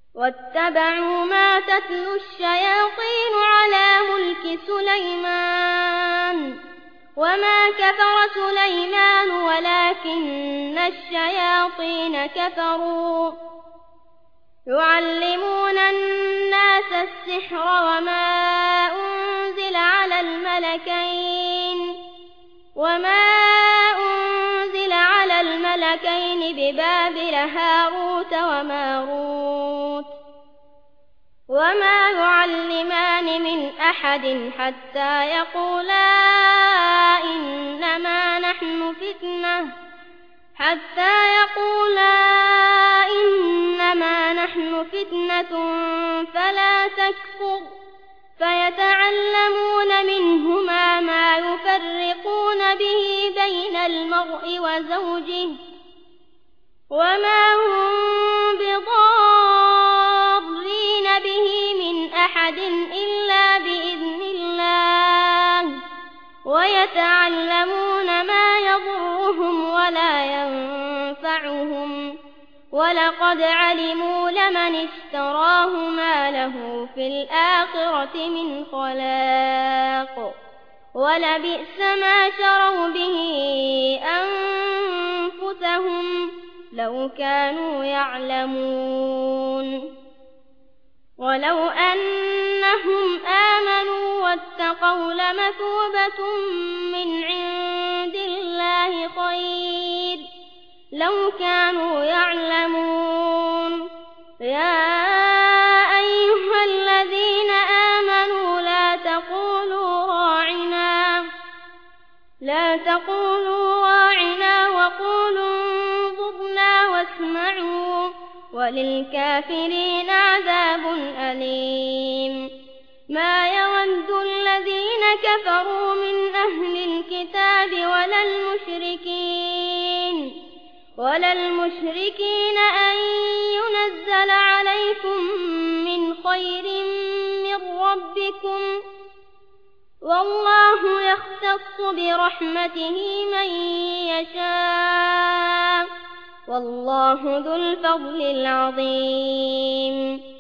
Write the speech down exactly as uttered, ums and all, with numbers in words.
واتبعوا ما تتلو الشياطين على ملك سليمان وما كفر سليمان ولكن الشياطين كفروا يعلمون الناس السحر وما أنزل على الملكين وما أنزل على الملكين ببابل هاروت وماروت وما يعلمان من أحد حتى يقولا إنما نحن فتنة حتى يقولا إنما نحن فتنة فلا تكفر فيتعلمون منهما ما يفرقون به بين المرء وزوجه وما هم بضارين به من أحد إلا بإذن الله ويتعلمون ما يضرهم ولا ينفعهم ولقد علموا لمن اشتراه ما له في الآخرة من خلاق ولبئس ما شروا به أنفسهم لو كانوا يعلمون ولو أنهم آمنوا واتقوا لمثوبة من عند الله خير لو كانوا يعلمون يا أيها الذين آمنوا لا تقولوا راعنا لا تقولوا راعنا وقولوا انظرنا واسمعوا وللكافرين عذاب أليم ما يود الذين كفروا من أهل الكتاب ولا المشركين ولا المشركين أن ينزل عليكم من خير من ربكم والله يختص برحمته من يشاء والله ذو الفضل العظيم